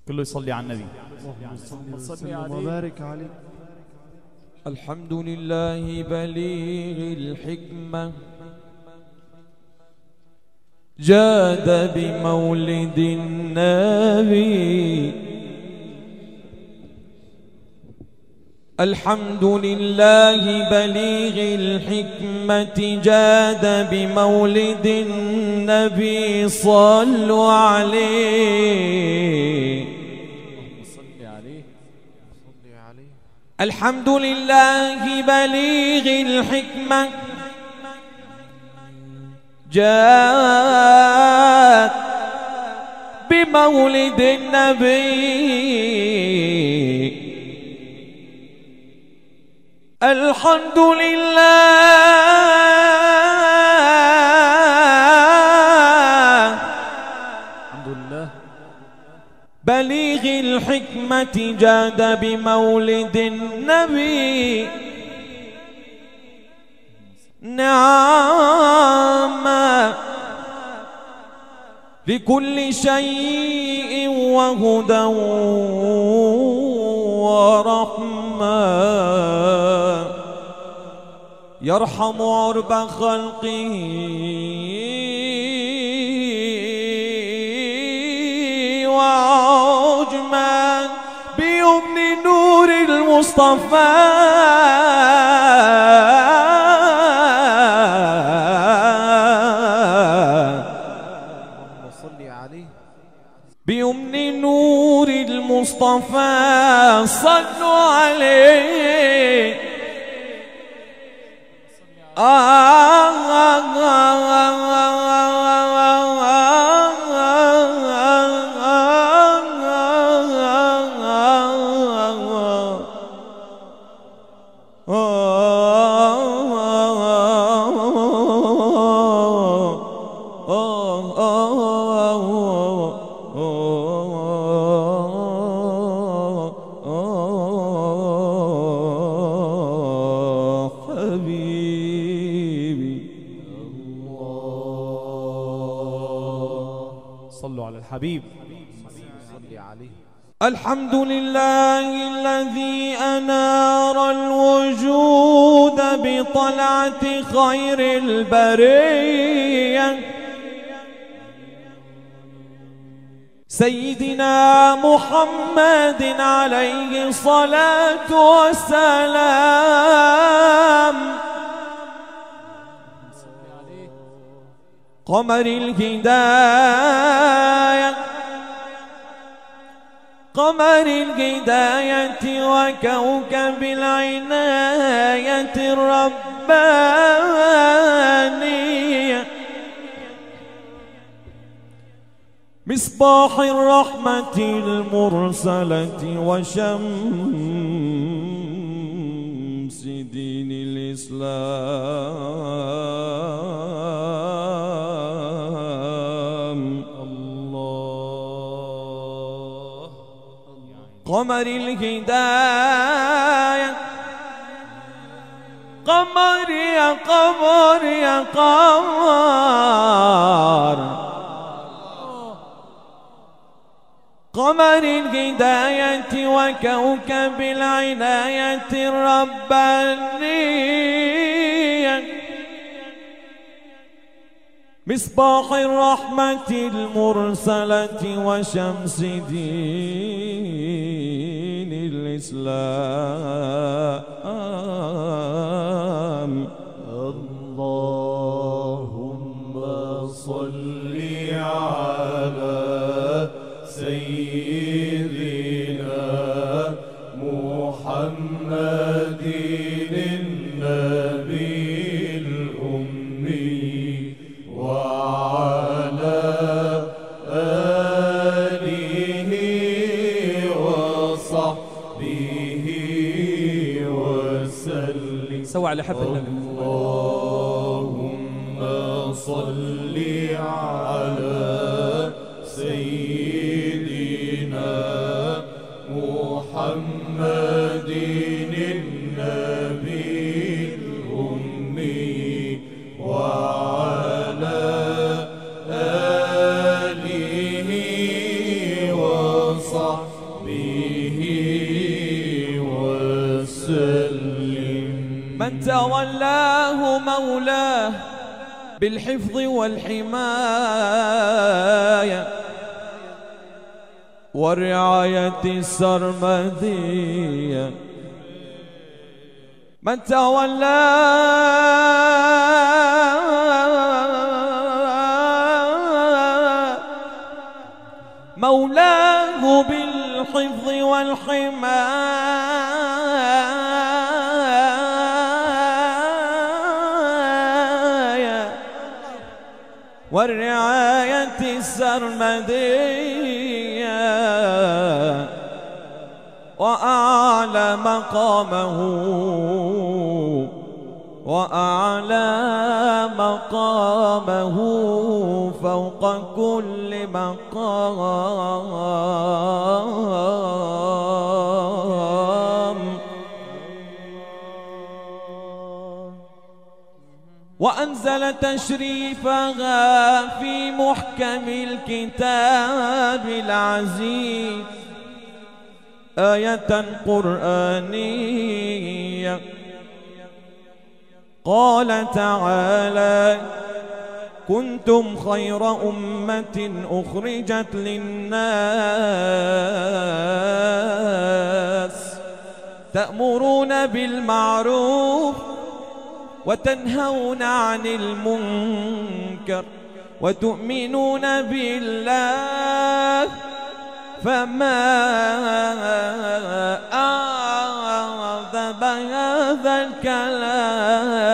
كله يصلي على النبي. اللهم صل وبارك عليه. الحمد لله بليغ الحكمة جاد بمولد النبي. الحمد لله بليغ الحكمة جاد بمولد النبي. صلوا عليه. الحمد لله بليغ الحكمة جاد بمولد النبي. الحمد لله بليغ الحكمة جاد بمولد النبي. نعم لكل شيء وهدى ورحمة يرحم عرب خلقه وعجما بيمن نور المصطفى. بيمن نور المصطفى. صلوا عليه. صلوا على الحبيب. الحمد لله الذي أنار الوجود بطلعة خير البرية سيدنا محمد عليه الصلاة والسلام. قمر الهداية قمر الهداية وكوكب العناية الربانية مصباح الرحمة المرسلة وشمس دين الإسلام. قمر الهداية قمر يا قمر يا قمر قمر الهداية وكوكب العناية الربانية مصباح الرحمة المرسلة وشمس دين الإسلام. اللهم صل على سيدنا محمد النبي الأمي وعلى آله وصحبه وسلم. سوى على حب النبي. اللهم صل على سيدنا محمد النبي الأمي وعلى آله وصحبه وصحبه وسلم. من تولاه مولاه بالحفظ والحماية والرعاية السرمدية. من تولاه مولاه بالحفظ والحماية والرعاية السرمدية وأعلى مقامه فوق كل مقام. وأنزل تشريفها في محكم الكتاب العزيز آية قرآنية. قال تعالى: كنتم خير أمة أخرجت للناس تأمرون بالمعروف وتنهون عن المنكر وتؤمنون بالله. فما أعظم هذا الكلام